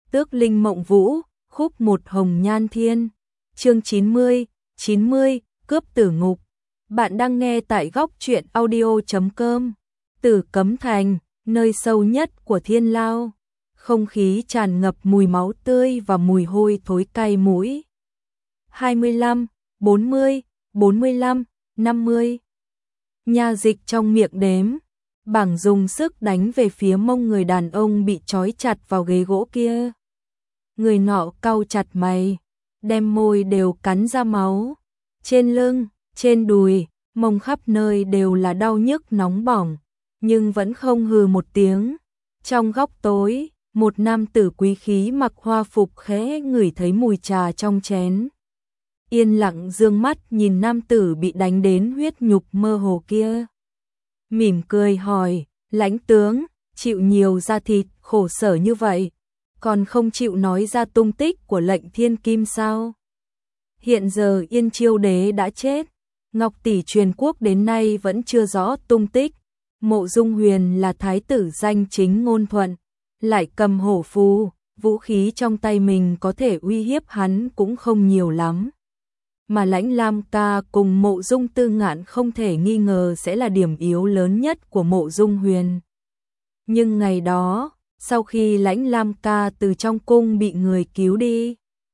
Tước Linh Mộng Vũ, khúc một Hồng Nhan Thiên. Chương 90, Cướp Tử Ngục. Bạn đang nghe tại góc truyện audio.com. Tử Cấm Thành, nơi sâu nhất của Thiên Lao. Không khí tràn ngập mùi máu tươi và mùi hôi thối cay mũi. 25, 40, 45, 50. Nha dịch trong miệng đếm, bảng dùng sức đánh về phía mông người đàn ông bị trói chặt vào ghế gỗ kia. Người nọ cau chặt mày, đem môi đều cắn ra máu. Trên lưng, trên đùi, mông khắp nơi đều là đau nhức nóng bỏng, nhưng vẫn không hừ một tiếng. Trong góc tối, một nam tử quý khí mặc hoa phục khẽ ngửi thấy mùi trà trong chén. Yên lặng dương mắt nhìn nam tử bị đánh đến huyết nhục mơ hồ kia. Mỉm cười hỏi, Lãnh tướng, chịu nhiều da thịt, khổ sở như vậy, còn không chịu nói ra tung tích của lệnh thiên kim sao? Hiện giờ Yên Chiêu đế đã chết, Ngọc tỷ truyền quốc đến nay vẫn chưa rõ tung tích. Mộ Dung Huyền là thái tử danh chính ngôn thuận, lại cầm hổ phù, vũ khí trong tay mình có thể uy hiếp hắn cũng không nhiều lắm. Mà Lãnh Lam Ca cùng Mộ Dung Tư Ngạn không thể nghi ngờ sẽ là điểm yếu lớn nhất của Mộ Dung Huyền. Nhưng ngày đó, sau khi Lãnh Lam Ca từ trong cung bị người cứu đi,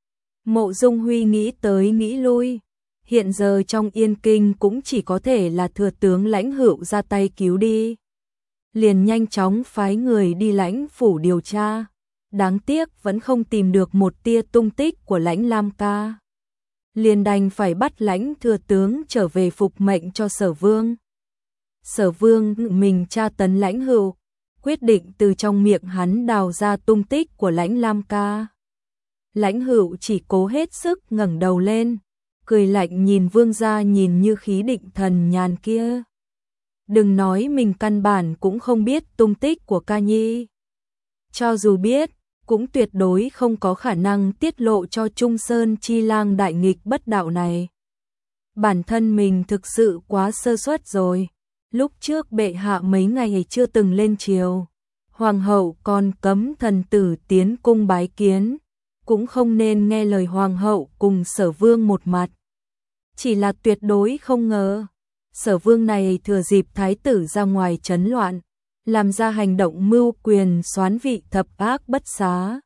Mộ Dung Huy nghĩ tới nghĩ lui, hiện giờ trong Yên Kinh cũng chỉ có thể là thừa tướng Lãnh Hữu ra tay cứu đi. Liền nhanh chóng phái người đi Lãnh phủ điều tra, đáng tiếc vẫn không tìm được một tia tung tích của Lãnh Lam Ca. Liền đành phải bắt Lãnh thừa tướng trở về phục mệnh cho Sở Vương. Sở Vương mình tra tấn Lãnh Hữu, quyết định từ trong miệng hắn đào ra tung tích của Lãnh Lam Ca. Lãnh Hữu chỉ cố hết sức ngẩng đầu lên, cười lạnh nhìn vương gia nhìn như khí định thần nhàn kia. Đừng nói mình căn bản cũng không biết tung tích của Ca Nhi. Cho dù biết, cũng tuyệt đối không có khả năng tiết lộ cho Trung Sơn Chi Lang đại nghịch bất đạo này. Bản thân mình thực sự quá sơ suất rồi. Lúc trước bệ hạ mấy ngày chưa từng lên triều, hoàng hậu còn cấm thần tử tiến cung bái kiến, cũng không nên nghe lời hoàng hậu cùng Sở Vương một mặt. Chỉ là tuyệt đối không ngờ, Sở Vương này thừa dịp thái tử ra ngoài trấn loạn, làm ra hành động mưu quyền soán vị thập ác bất xá.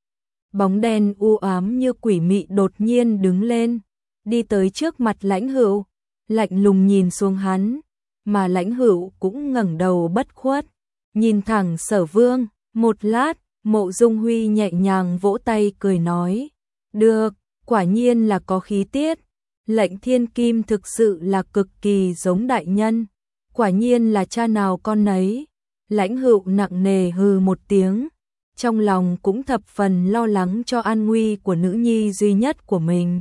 Bóng đen u ám như quỷ mị đột nhiên đứng lên, đi tới trước mặt Lãnh Hữu, lạnh lùng nhìn xuống hắn, mà Lãnh Hữu cũng ngẩng đầu bất khuất, nhìn thẳng Sở Vương. Một lát, Mộ Dung Huy nhẹ nhàng vỗ tay cười nói, được, quả nhiên là có khí tiết. Lệnh thiên kim thực sự là cực kỳ giống đại nhân, quả nhiên là cha nào con nấy. Lãnh Hữu nặng nề hừ một tiếng, trong lòng cũng thập phần lo lắng cho an nguy của nữ nhi duy nhất của mình.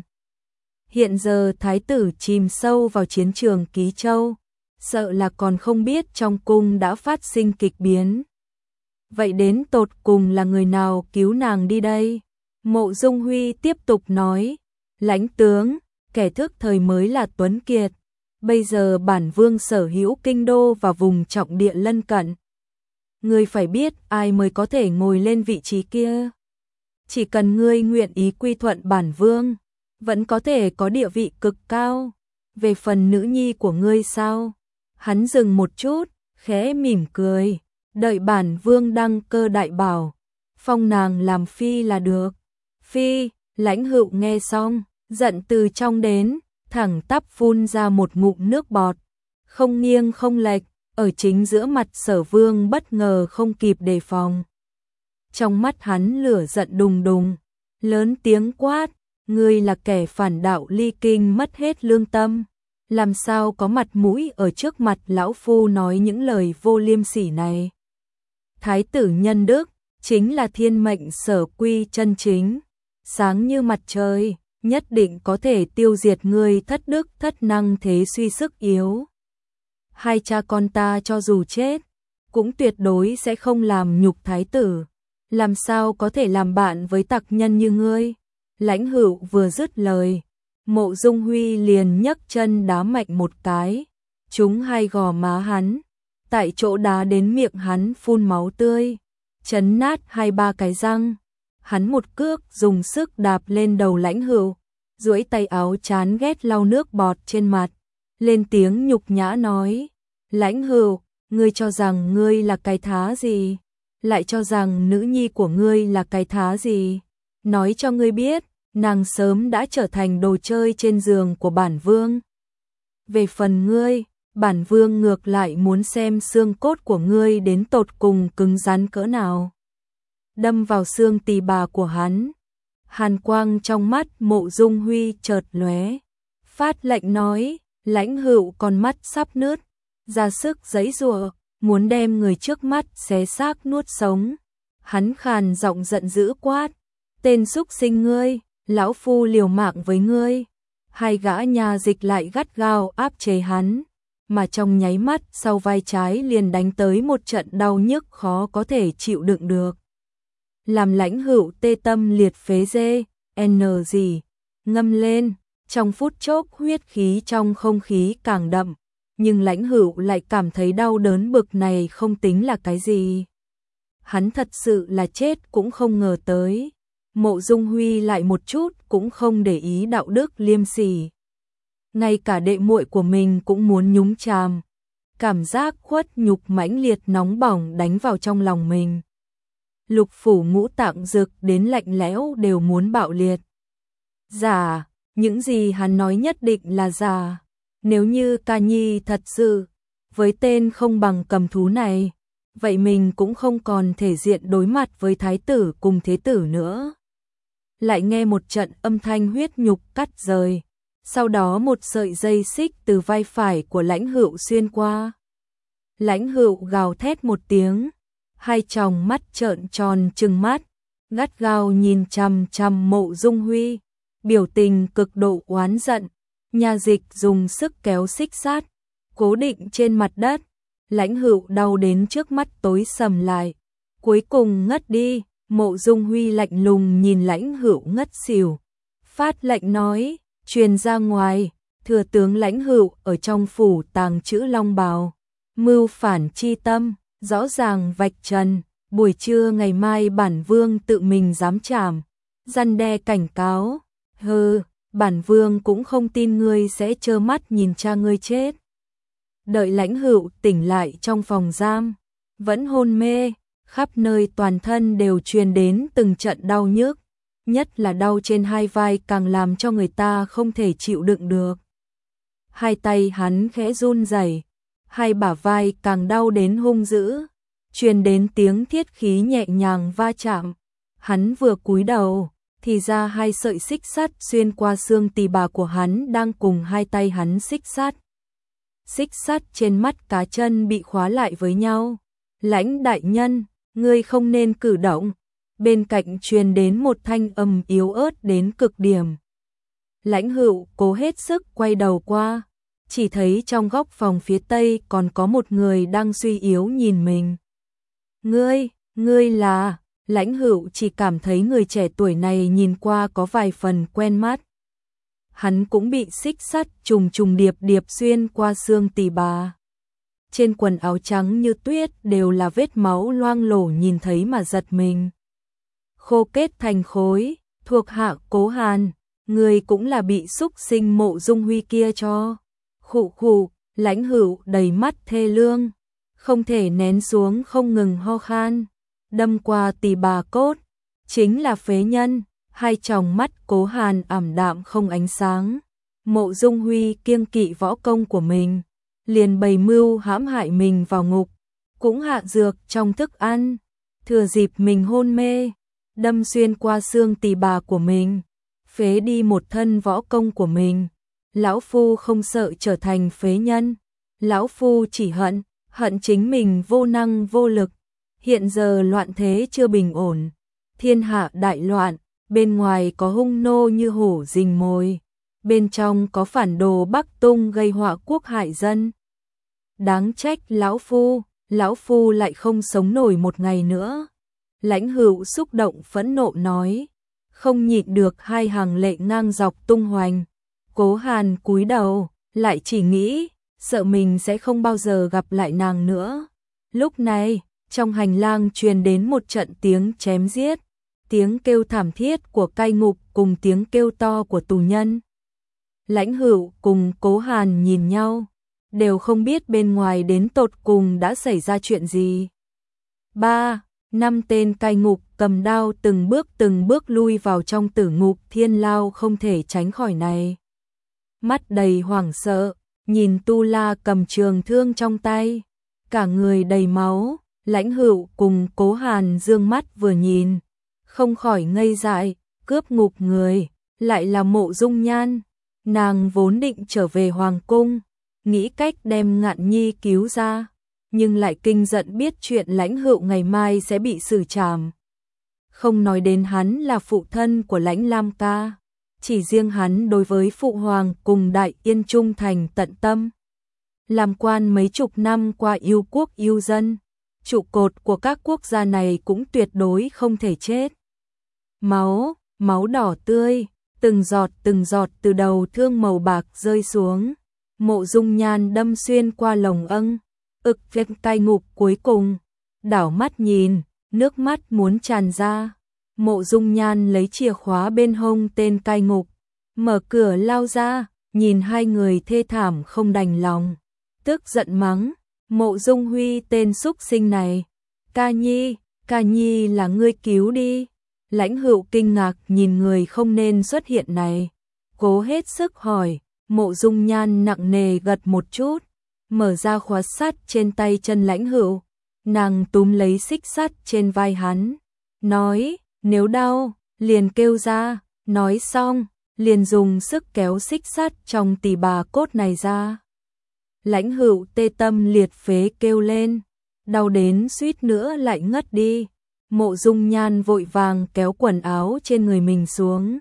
Hiện giờ thái tử chìm sâu vào chiến trường Ký Châu, sợ là còn không biết trong cung đã phát sinh kịch biến. Vậy đến tột cùng là người nào cứu nàng đi đây? Mộ Dung Huy tiếp tục nói, Lãnh tướng, kẻ thức thời mới là Tuấn Kiệt. Bây giờ bản vương sở hữu kinh đô và vùng trọng địa lân cận. Ngươi phải biết ai mới có thể ngồi lên vị trí kia. Chỉ cần ngươi nguyện ý quy thuận bản vương, vẫn có thể có địa vị cực cao. Về phần nữ nhi của ngươi sao? Hắn dừng một chút, khẽ mỉm cười, đợi bản vương đăng cơ đại bảo, phong nàng làm phi là được. Phi, Lãnh Hữu nghe xong, giận từ trong đến, thẳng tắp phun ra một ngụm nước bọt, không nghiêng không lệch, ở chính giữa mặt Sở Vương bất ngờ không kịp đề phòng. Trong mắt hắn lửa giận đùng đùng, lớn tiếng quát, ngươi là kẻ phản đạo ly kinh mất hết lương tâm, làm sao có mặt mũi ở trước mặt lão phu nói những lời vô liêm sỉ này. Thái tử nhân đức, chính là thiên mệnh sở quy chân chính, sáng như mặt trời, nhất định có thể tiêu diệt ngươi thất đức thất năng thế suy sức yếu. Hai cha con ta cho dù chết, cũng tuyệt đối sẽ không làm nhục thái tử, làm sao có thể làm bạn với tặc nhân như ngươi. Lãnh Hữu vừa dứt lời, Mộ Dung Huy liền nhấc chân đá mạnh một cái, trúng hai gò má hắn, tại chỗ đá đến miệng hắn phun máu tươi, chấn nát hai ba cái răng. Hắn một cước dùng sức đạp lên đầu Lãnh Hữu, duỗi tay áo chán ghét lau nước bọt trên mặt, lên tiếng nhục nhã nói: Lãnh Hữu, ngươi cho rằng ngươi là cái thá gì? Lại cho rằng nữ nhi của ngươi là cái thá gì? Nói cho ngươi biết, nàng sớm đã trở thành đồ chơi trên giường của bản vương. Về phần ngươi, bản vương ngược lại muốn xem xương cốt của ngươi đến tột cùng cứng rắn cỡ nào. Đâm vào xương tỳ bà của hắn. Hàn quang trong mắt Mộ Dung Huy chợt lóe, phát lệnh nói: Lãnh Hữu con mắt sắp nứt, ra sức giãy giụa, muốn đem người trước mắt xé xác nuốt sống. Hắn khàn giọng giận dữ quát: Tên súc sinh ngươi, lão phu liều mạng với ngươi. Hai gã nhà dịch lại gắt gao áp chế hắn, mà trong nháy mắt sau vai trái liền đánh tới một trận đau nhức khó có thể chịu đựng được. Làm Lãnh Hữu tê tâm liệt phế dê, gì, ngâm lên, trong phút chốc huyết khí trong không khí càng đậm, nhưng Lãnh Hữu lại cảm thấy đau đớn bực này không tính là cái gì. Hắn thật sự là chết cũng không ngờ tới. Mộ Dung Huy lại một chút cũng không để ý đạo đức liêm sỉ. Ngay cả đệ muội của mình cũng muốn nhúng chàm. Cảm giác khuất nhục mãnh liệt nóng bỏng đánh vào trong lòng mình. Lục phủ ngũ tạng rực đến lạnh lẽo đều muốn bạo liệt. Giả, những gì hắn nói nhất định là giả. Nếu như Ca Nhi thật sự với tên không bằng cầm thú này, vậy mình cũng không còn thể diện đối mặt với thái tử cùng thế tử nữa. Lại nghe một trận âm thanh huyết nhục cắt rời, sau đó một sợi dây xích từ vai phải của Lãnh Hữu xuyên qua. Lãnh Hữu gào thét một tiếng, hai tròng mắt trợn tròn trừng mắt, gắt gao nhìn chằm chằm Mộ Dung Huy, biểu tình cực độ oán giận. Nha dịch dùng sức kéo xích sắt, cố định trên mặt đất. Lãnh Hữu đau đến trước mắt tối sầm lại, cuối cùng ngất đi. Mộ Dung Huy lạnh lùng nhìn Lãnh Hữu ngất xỉu, phát lệnh nói: truyền ra ngoài, thừa tướng Lãnh Hữu ở trong phủ tàng trữ long bào, mưu phản chi tâm, rõ ràng vạch trần, buổi trưa ngày mai bản vương tự mình giám trảm, răn đe cảnh cáo. Hừ, bản vương cũng không tin ngươi sẽ trơ mắt nhìn cha ngươi chết. Đợi Lãnh Hữu tỉnh lại trong phòng giam, vẫn hôn mê, khắp nơi toàn thân đều truyền đến từng trận đau nhức, nhất là đau trên hai vai càng làm cho người ta không thể chịu đựng được. Hai tay hắn khẽ run rẩy, hai bả vai càng đau đến hung dữ, truyền đến tiếng thiết khí nhẹ nhàng va chạm. Hắn vừa cúi đầu, thì ra hai sợi xích sắt xuyên qua xương tỳ bà của hắn đang cùng hai tay hắn xích sắt. Xích sắt trên mắt cá chân bị khóa lại với nhau. Lãnh đại nhân, ngươi không nên cử động. Bên cạnh truyền đến một thanh âm yếu ớt đến cực điểm. Lãnh Hữu cố hết sức quay đầu qua, chỉ thấy trong góc phòng phía tây còn có một người đang suy yếu nhìn mình. Ngươi là... Lãnh Hữu chỉ cảm thấy người trẻ tuổi này nhìn qua có vài phần quen mắt. Hắn cũng bị xích sắt trùng trùng điệp điệp xuyên qua xương tỳ bà. Trên quần áo trắng như tuyết đều là vết máu loang lổ, nhìn thấy mà giật mình. Khô kết thành khối, thuộc hạ Cố Hàn, người cũng là bị xúc sinh Mộ Dung Huy kia cho. Khụ khụ, Lãnh Hữu đầy mắt thê lương, không thể nén xuống không ngừng ho khan. Đâm qua tỳ bà cốt, chính là phế nhân. Hai tròng mắt Cố Hàn ảm đạm không ánh sáng. Mộ Dung Huy kiêng kỵ võ công của mình, liền bày mưu hãm hại mình vào ngục, cũng hạ dược trong thức ăn, thừa dịp mình hôn mê, đâm xuyên qua xương tỳ bà của mình, phế đi một thân võ công của mình. Lão phu không sợ trở thành phế nhân, lão phu chỉ hận chính mình vô năng vô lực. Hiện giờ loạn thế chưa bình ổn, thiên hạ đại loạn, bên ngoài có hung nô như hổ rình mồi, bên trong có phản đồ Bắc Tung gây họa quốc hại dân. Đáng trách lão phu lại không sống nổi một ngày nữa. Lãnh Hữu xúc động phẫn nộ nói, không nhịn được hai hàng lệ ngang dọc tung hoành. Cố Hàn cúi đầu, lại chỉ nghĩ, sợ mình sẽ không bao giờ gặp lại nàng nữa. Lúc này, trong hành lang truyền đến một trận tiếng chém giết, tiếng kêu thảm thiết của cai ngục cùng tiếng kêu to của tù nhân. Lãnh Hữu cùng Cố Hàn nhìn nhau, đều không biết bên ngoài đến tột cùng đã xảy ra chuyện gì. 3-5 tên cai ngục cầm đao từng bước lui vào trong tử ngục thiên lao không thể tránh khỏi này. Mắt đầy hoảng sợ, nhìn Tu La cầm trường thương trong tay, cả người đầy máu. Lãnh Hữu cùng Cố Hàn dương mắt vừa nhìn, không khỏi ngây dại, cướp ngục người, lại là Mộ Dung Nhan. Nàng vốn định trở về hoàng cung, nghĩ cách đem Ngạn Nhi cứu ra, nhưng lại kinh giận biết chuyện Lãnh Hữu ngày mai sẽ bị xử trảm. Không nói đến hắn là phụ thân của Lãnh Lam ca, chỉ riêng hắn đối với phụ hoàng cùng Đại Yên trung thành tận tâm. Làm quan mấy chục năm qua yêu quốc yêu dân, trụ cột của các quốc gia này cũng tuyệt đối không thể chết. Máu đỏ tươi, từng giọt từ đầu thương màu bạc rơi xuống. Mộ Dung Nhan đâm xuyên qua lồng ức cai ngục cuối cùng, đảo mắt nhìn, nước mắt muốn tràn ra. Mộ Dung Nhan lấy chìa khóa bên hông tên cai ngục, mở cửa lao ra, nhìn hai người thê thảm không đành lòng, tức giận mắng, Mộ Dung Huy tên súc sinh này, ca nhi là ngươi cứu đi. Lãnh Hữu kinh ngạc nhìn người không nên xuất hiện này, cố hết sức hỏi. Mộ Dung Nhan nặng nề gật một chút, mở ra khóa sắt trên tay chân Lãnh Hữu, nàng túm lấy xích sắt trên vai hắn, nói, nếu đau, liền kêu ra, nói xong, liền dùng sức kéo xích sắt trong tỳ bà cốt này ra. Lãnh Hữu tê tâm liệt phế kêu lên, đau đến suýt nữa lại ngất đi. Mộ Dung Nhan vội vàng kéo quần áo trên người mình xuống,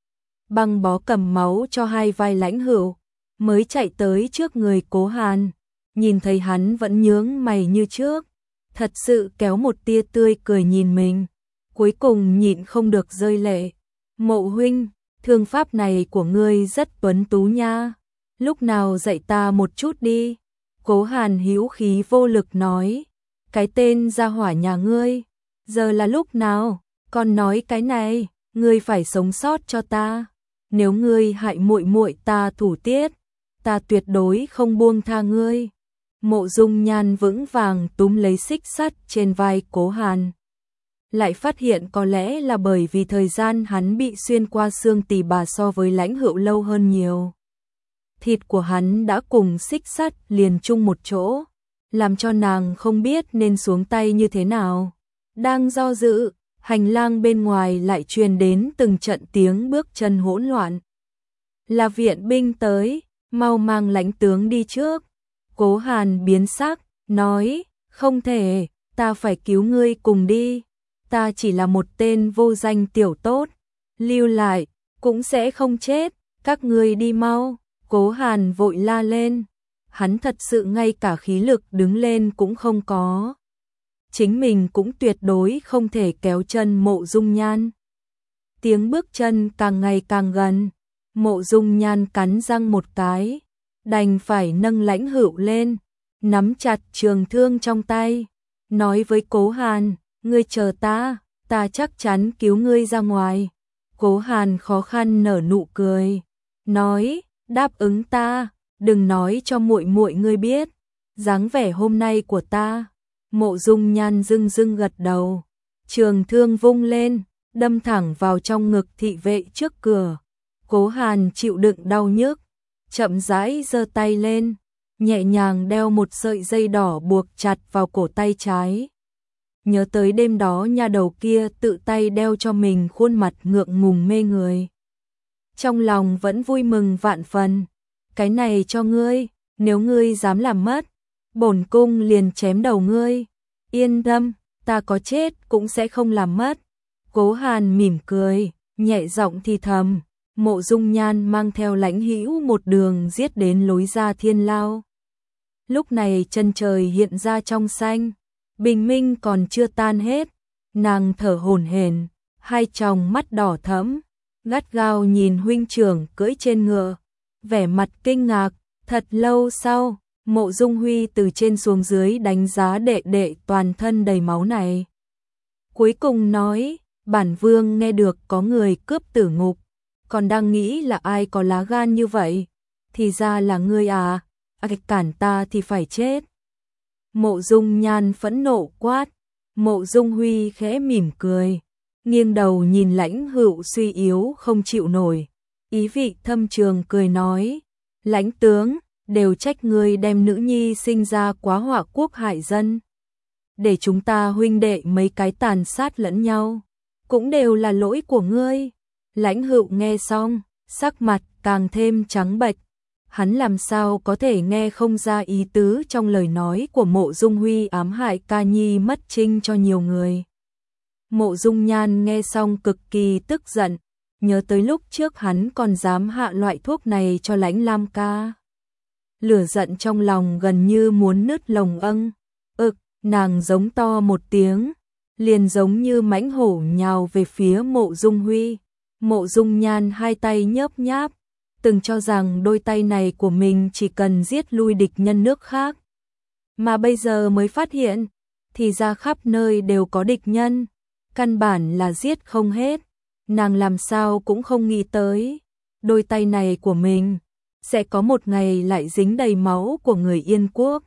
băng bó cầm máu cho hai vai Lãnh Hữu, mới chạy tới trước người Cố Hàn, nhìn thấy hắn vẫn nhướng mày như trước, thật sự kéo một tia tươi cười nhìn mình, cuối cùng nhịn không được rơi lệ. Mộ huynh, thương pháp này của ngươi rất tuấn tú nha, lúc nào dạy ta một chút đi. Cố Hàn hữu khí vô lực nói, cái tên gia hỏa nhà ngươi, giờ là lúc nào, còn nói cái này, ngươi phải sống sót cho ta. Nếu ngươi hại muội muội ta thủ tiết, ta tuyệt đối không buông tha ngươi. Mộ Dung Nhan vững vàng túm lấy xích sắt trên vai Cố Hàn. Lại phát hiện có lẽ là bởi vì thời gian hắn bị xuyên qua xương tỳ bà so với Lãnh Hữu lâu hơn nhiều. Thịt của hắn đã cùng xích sắt liền chung một chỗ, làm cho nàng không biết nên xuống tay như thế nào. Đang do dự, hành lang bên ngoài lại truyền đến từng trận tiếng bước chân hỗn loạn. Là viện binh tới, mau mang Lãnh tướng đi trước. Cố Hàn biến sắc, nói, không thể, ta phải cứu ngươi cùng đi. Ta chỉ là một tên vô danh tiểu tốt, lưu lại, cũng sẽ không chết, các ngươi đi mau. Cố Hàn vội la lên, hắn thật sự ngay cả khí lực đứng lên cũng không có. Chính mình cũng tuyệt đối không thể kéo chân Mộ Dung Nhan. Tiếng bước chân càng ngày càng gần, Mộ Dung Nhan cắn răng một cái, đành phải nâng Lãnh Hữu lên, nắm chặt trường thương trong tay, nói với Cố Hàn, ngươi chờ ta chắc chắn cứu ngươi ra ngoài. Cố Hàn khó khăn nở nụ cười, nói, đáp ứng ta, đừng nói cho muội muội ngươi biết dáng vẻ hôm nay của ta. Mộ Dung Nhan dưng gật đầu, trường thương vung lên, đâm thẳng vào trong ngực thị vệ trước cửa. Cố Hàn chịu đựng đau nhức, chậm rãi giơ tay lên, nhẹ nhàng đeo một sợi dây đỏ buộc chặt vào cổ tay trái. Nhớ tới đêm đó nha đầu kia tự tay đeo cho mình khuôn mặt ngượng ngùng mê người, trong lòng vẫn vui mừng vạn phần. Cái này cho ngươi, nếu ngươi dám làm mất, bổn cung liền chém đầu ngươi. Yên tâm, ta có chết cũng sẽ không làm mất. Cố Hàn mỉm cười, nhẹ giọng thì thầm. Mộ Dung Nhan mang theo Lãnh Hữu một đường giết đến lối ra thiên lao. Lúc này chân trời hiện ra trong xanh, bình minh còn chưa tan hết, nàng thở hổn hển, hai tròng mắt đỏ thẫm, gắt gao nhìn huynh trưởng cưỡi trên ngựa, vẻ mặt kinh ngạc. Thật lâu sau, Mộ Dung Huy từ trên xuống dưới đánh giá đệ đệ toàn thân đầy máu này, cuối cùng nói, Bản vương nghe được có người cướp Tử Ngục, còn đang nghĩ là ai có lá gan như vậy, thì ra là ngươi à, cản ta thì phải chết. Mộ Dung Nhan phẫn nộ quát, Mộ Dung Huy khẽ mỉm cười, nghiêng đầu nhìn Lãnh Hữu suy yếu không chịu nổi, ý vị thâm trường cười nói, Lãnh tướng, đều trách ngươi đem nữ nhi sinh ra quá họa quốc hại dân. Để chúng ta huynh đệ mấy cái tàn sát lẫn nhau, cũng đều là lỗi của ngươi. Lãnh Hữu nghe xong, sắc mặt càng thêm trắng bệch. Hắn làm sao có thể nghe không ra ý tứ trong lời nói của Mộ Dung Huy ám hại ca nhi mất trinh cho nhiều người. Mộ Dung Nhan nghe xong cực kỳ tức giận, nhớ tới lúc trước hắn còn dám hạ loại thuốc này cho Lãnh Lam ca. Lửa giận trong lòng gần như muốn nứt lồng âng. Nàng giống to một tiếng, liền giống như mãnh hổ nhào về phía Mộ Dung Huy. Mộ Dung Nhan hai tay nhớp nháp, từng cho rằng đôi tay này của mình chỉ cần giết lui địch nhân nước khác. Mà bây giờ mới phát hiện, thì ra khắp nơi đều có địch nhân, căn bản là giết không hết. Nàng làm sao cũng không nghĩ tới, đôi tay này của mình sẽ có một ngày lại dính đầy máu của người Yên Quốc.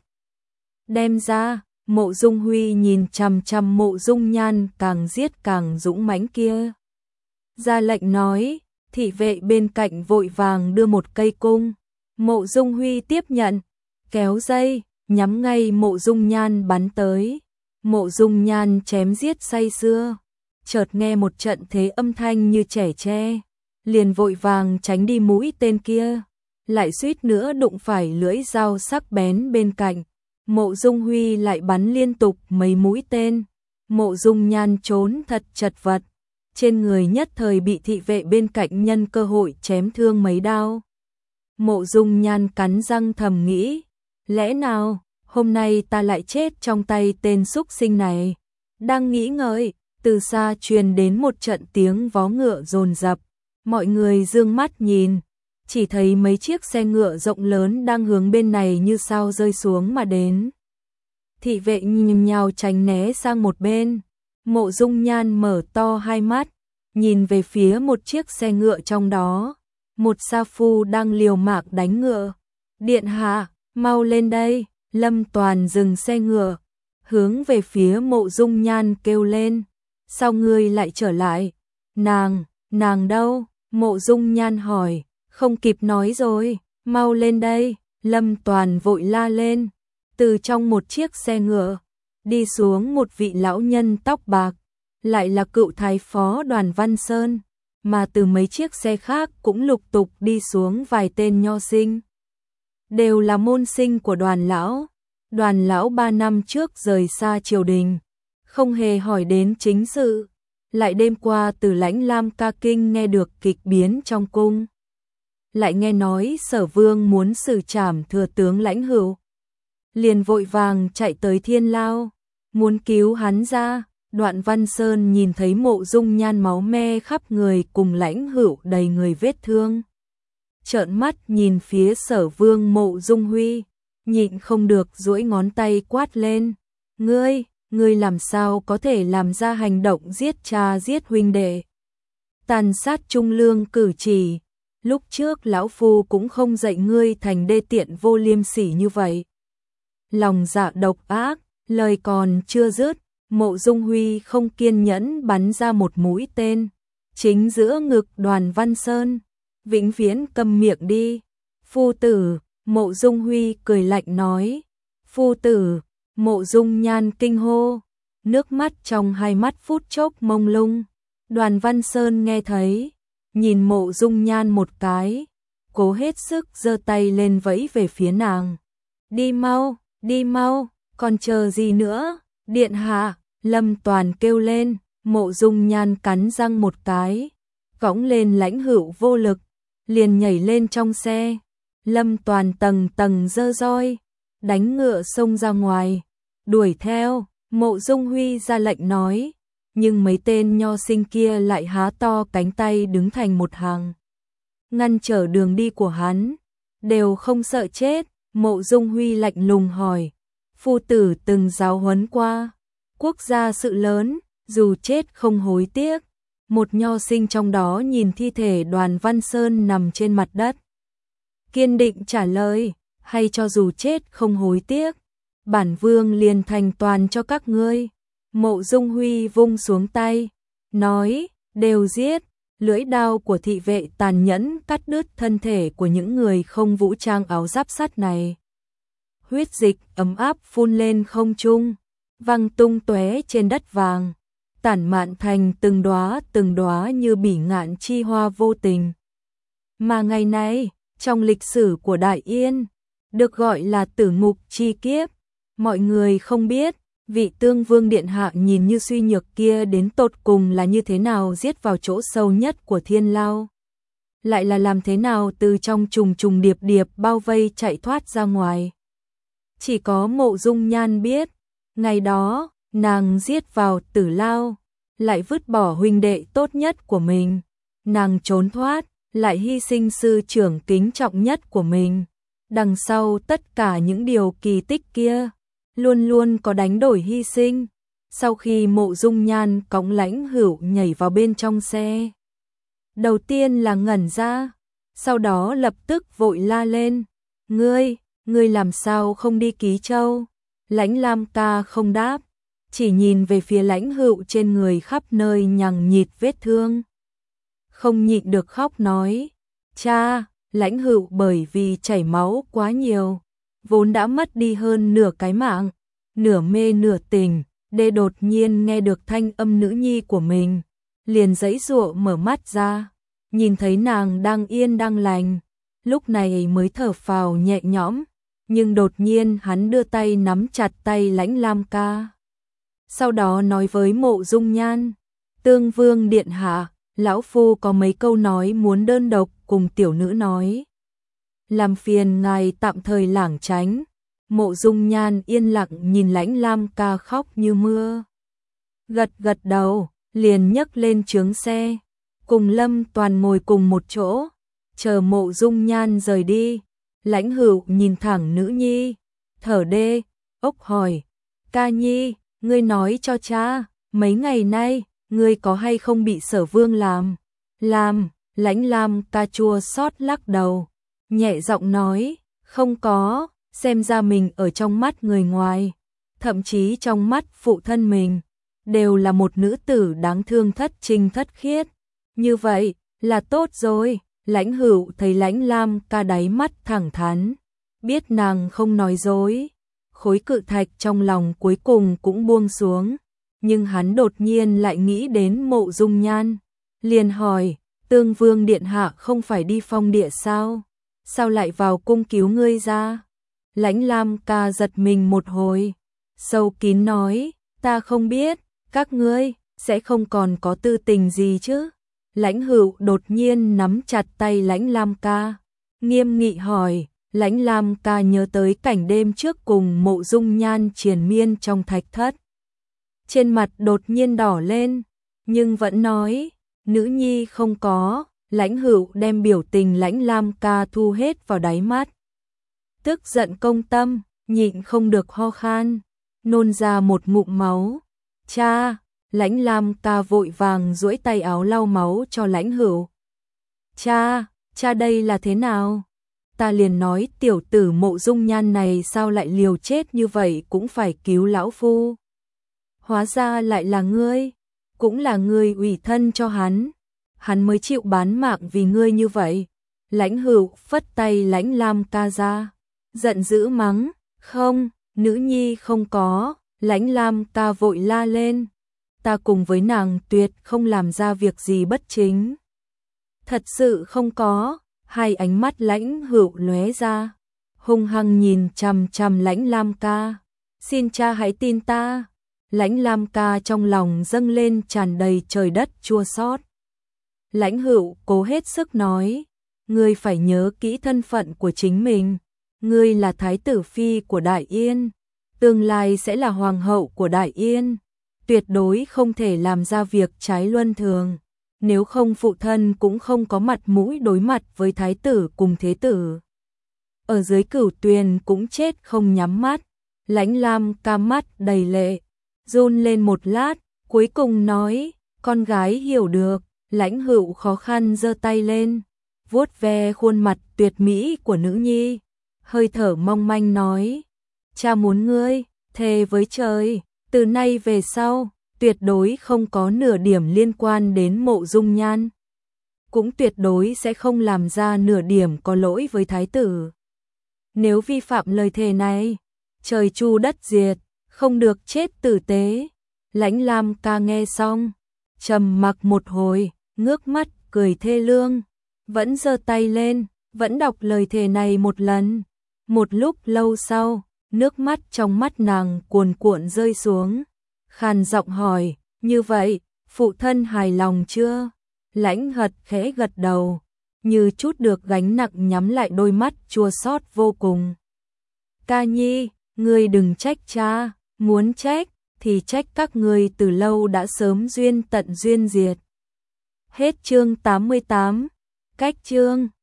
Đem ra, Mộ Dung Huy nhìn chằm chằm Mộ Dung Nhan càng giết càng dũng mãnh kia. Ra lệnh nói, thị vệ bên cạnh vội vàng đưa một cây cung. Mộ Dung Huy tiếp nhận, kéo dây, nhắm ngay Mộ Dung Nhan bắn tới. Mộ Dung Nhan chém giết say sưa, chợt nghe một trận thế âm thanh như trẻ tre, liền vội vàng tránh đi mũi tên kia, lại suýt nữa đụng phải lưỡi dao sắc bén bên cạnh. Mộ Dung Huy lại bắn liên tục mấy mũi tên, Mộ Dung Nhan trốn thật chật vật, trên người nhất thời bị thị vệ bên cạnh nhân cơ hội chém thương mấy đao. Mộ Dung Nhan cắn răng thầm nghĩ, lẽ nào hôm nay ta lại chết trong tay tên xúc sinh này. Đang nghĩ ngợi, từ xa truyền đến một trận tiếng vó ngựa dồn dập, mọi người dương mắt nhìn, chỉ thấy mấy chiếc xe ngựa rộng lớn đang hướng bên này như sao rơi xuống mà đến. Thị vệ nhìn nhào tránh né sang một bên. Mộ Dung Nhan mở to hai mắt, nhìn về phía một chiếc xe ngựa trong đó, một sa phu đang liều mạng đánh ngựa. Điện hạ, mau lên đây. Lâm Toàn dừng xe ngựa, hướng về phía Mộ Dung Nhan kêu lên, sao ngươi lại trở lại? Nàng đâu? Mộ Dung Nhan hỏi, không kịp nói rồi, mau lên đây. Lâm Toàn vội la lên, từ trong một chiếc xe ngựa đi xuống một vị lão nhân tóc bạc, lại là cựu thái phó Đoàn Văn Sơn, mà từ mấy chiếc xe khác cũng lục tục đi xuống vài tên nho sinh. Đều là môn sinh của Đoàn lão. Đoàn lão 3 năm trước rời xa triều đình, không hề hỏi đến chính sự, lại đêm qua từ Lãnh Lam ca kinh nghe được kịch biến trong cung. Lại nghe nói Sở Vương muốn xử trảm thừa tướng Lãnh Hữu, liền vội vàng chạy tới Thiên Lao, muốn cứu hắn ra. Đoạn Văn Sơn nhìn thấy Mộ Dung Nhan máu me khắp người cùng Lãnh Hữu đầy người vết thương, trợn mắt nhìn phía Sở Vương Mộ Dung Huy, nhịn không được duỗi ngón tay quát lên, ngươi làm sao có thể làm ra hành động giết cha giết huynh đệ, tàn sát trung lương cử chỉ, lúc trước lão phu cũng không dạy ngươi thành đê tiện vô liêm sỉ như vậy. Lòng dạ độc ác, lời còn chưa dứt, Mộ Dung Huy không kiên nhẫn bắn ra một mũi tên, chính giữa ngực Đoàn Văn Sơn. Vĩnh viễn câm miệng đi, phu tử. Mộ Dung Huy cười lạnh nói, phu tử. Mộ Dung Nhan kinh hô, nước mắt trong hai mắt phút chốc mông lung. Đoàn Văn Sơn nghe thấy, nhìn Mộ Dung Nhan một cái, cố hết sức giơ tay lên vẫy về phía nàng. Đi mau, còn chờ gì nữa? Điện hạ. Lâm Toàn kêu lên. Mộ Dung Nhan cắn răng một cái, cõng lên Lãnh Hữu vô lực, liền nhảy lên trong xe. Lâm Toàn tầng tầng giơ roi, đánh ngựa xông ra ngoài, đuổi theo. Mộ Dung Huy ra lệnh nói, nhưng mấy tên nho sinh kia lại há to cánh tay đứng thành một hàng, ngăn trở đường đi của hắn, đều không sợ chết. Mộ Dung Huy lạnh lùng hỏi, phu tử từng giáo huấn qua, quốc gia sự lớn, dù chết không hối tiếc. Một nho sinh trong đó nhìn thi thể Đoàn Văn Sơn nằm trên mặt đất, kiên định trả lời, hay cho dù chết không hối tiếc, bản vương liền thành toàn cho các ngươi. Mộ Dung Huy vung xuống tay, nói, đều giết. Lưỡi đao của thị vệ tàn nhẫn cắt đứt thân thể của những người không vũ trang áo giáp sắt này. Huyết dịch ấm áp phun lên không trung, văng tung tóe trên đất vàng, tản mạn thành từng đóa như bỉ ngạn chi hoa vô tình. Mà ngày nay, trong lịch sử của Đại Yên, được gọi là tử ngục chi kiếp, mọi người không biết, vị Tương Vương điện hạ nhìn như suy nhược kia đến tột cùng là như thế nào giết vào chỗ sâu nhất của thiên lao. Lại là làm thế nào từ trong trùng trùng điệp điệp bao vây chạy thoát ra ngoài. Chỉ có Mộ Dung Nhan biết, ngày đó, nàng giết vào tử lao, lại vứt bỏ huynh đệ tốt nhất của mình. Nàng trốn thoát, lại hy sinh sư trưởng kính trọng nhất của mình. Đằng sau tất cả những điều kỳ tích kia, luôn luôn có đánh đổi hy sinh. Sau khi Mộ Dung Nhan cõng Lãnh Hữu nhảy vào bên trong xe, đầu tiên là ngẩn ra, sau đó lập tức vội la lên, ngươi làm sao không đi Ký Châu? Lãnh Lam ca không đáp, chỉ nhìn về phía Lãnh Hữu trên người khắp nơi nhằng nhịt vết thương. Không nhịn được khóc nói, cha. Lãnh Hữu bởi vì chảy máu quá nhiều, vốn đã mất đi hơn nửa cái mạng, nửa mê nửa tỉnh, đê đột nhiên nghe được thanh âm nữ nhi của mình, liền giãy giụa mở mắt ra, nhìn thấy nàng đang yên đang lành, lúc này mới thở phào nhẹ nhõm, nhưng đột nhiên hắn đưa tay nắm chặt tay Lãnh Lam ca. Sau đó nói với Mộ Dung Nhan, Tương Vương điện hạ, lão phu có mấy câu nói muốn đơn độc cùng tiểu nữ nói. Làm phiền ngài tạm thời lảng tránh. Mộ Dung Nhan yên lặng nhìn Lãnh Lam ca khóc như mưa. Gật gật đầu, liền nhấc lên chướng xe, cùng Lâm Toàn ngồi cùng một chỗ, chờ Mộ Dung Nhan rời đi. Lãnh Hữu nhìn thẳng nữ nhi, thở đê, ốc hỏi, ca nhi, ngươi nói cho cha, mấy ngày nay, ngươi có hay không bị Sở Vương làm? Lãnh Lam ca chua xót lắc đầu, nhẹ giọng nói, không có, xem ra mình ở trong mắt người ngoài, thậm chí trong mắt phụ thân mình, đều là một nữ tử đáng thương thất trinh thất khiết. Như vậy, là tốt rồi. Lãnh Hữu thấy Lãnh Lam ca đáy mắt thẳng thắn, biết nàng không nói dối, khối cự thạch trong lòng cuối cùng cũng buông xuống, nhưng hắn đột nhiên lại nghĩ đến Mộ Dung Nhan, liền hỏi, Tương Vương điện hạ không phải đi phong địa sao? Sao lại vào cung cứu ngươi ra? Lãnh Lam ca giật mình một hồi, sâu kín nói, ta không biết, các ngươi sẽ không còn có tư tình gì chứ? Lãnh Hữu đột nhiên nắm chặt tay Lãnh Lam ca, nghiêm nghị hỏi. Lãnh Lam ca nhớ tới cảnh đêm trước cùng Mộ Dung Nhan triền miên trong thạch thất, trên mặt đột nhiên đỏ lên, nhưng vẫn nói, nữ nhi không có. Lãnh Hữu đem biểu tình Lãnh Lam ca thu hết vào đáy mắt, tức giận công tâm, nhịn không được ho khan, nôn ra một ngụm máu. Cha. Lãnh Lam ca vội vàng duỗi tay áo lau máu cho Lãnh Hữu. Cha đây là thế nào? Ta liền nói tiểu tử Mộ Dung Nhan này sao lại liều chết như vậy cũng phải cứu lão phu. Hóa ra lại là ngươi, cũng là ngươi ủy thân cho hắn mới chịu bán mạng vì ngươi như vậy. Lãnh Hữu phất tay Lãnh Lam ca ra, giận dữ mắng, không, nữ nhi không có. Lãnh Lam ca vội la lên, ta cùng với nàng tuyệt không làm ra việc gì bất chính. Thật sự không có. Hai ánh mắt Lãnh Hữu lóe ra, hung hăng nhìn chằm chằm Lãnh Lam ca, xin cha hãy tin ta. Lãnh Lam ca trong lòng dâng lên tràn đầy trời đất chua xót. Lãnh Hữu cố hết sức nói, ngươi phải nhớ kỹ thân phận của chính mình, ngươi là thái tử phi của Đại Yên, tương lai sẽ là hoàng hậu của Đại Yên, tuyệt đối không thể làm ra việc trái luân thường. Nếu không phụ thân cũng không có mặt mũi đối mặt với thái tử cùng thế tử. Ở dưới Cửu Tuyền cũng chết không nhắm mắt. Lãnh Lam ca mắt đầy lệ, run lên một lát, cuối cùng nói, Con gái hiểu được, Lãnh Hữu khó khăn giơ tay lên, vuốt ve khuôn mặt tuyệt mỹ của nữ nhi, hơi thở mong manh nói: "Cha muốn ngươi thề với trời, từ nay về sau, tuyệt đối không có nửa điểm liên quan đến Mộ Dung Nhan, cũng tuyệt đối sẽ không làm ra nửa điểm có lỗi với thái tử. Nếu vi phạm lời thề này, trời chu đất diệt, không được chết tử tế." Lãnh Lam ca nghe xong, trầm mặc một hồi, ngước mắt cười thê lương, vẫn giơ tay lên, vẫn đọc lời thề này một lần. Một lúc lâu sau, nước mắt trong mắt nàng cuồn cuộn rơi xuống, khàn giọng hỏi: "Như vậy, phụ thân hài lòng chưa?" Lãnh Hật khẽ gật đầu, như chút được gánh nặng, nhắm lại đôi mắt chua xót vô cùng. "Ca nhi, ngươi đừng trách cha, muốn trách thì trách các ngươi từ lâu đã sớm duyên tận duyên diệt." Hết chương 88, cách chương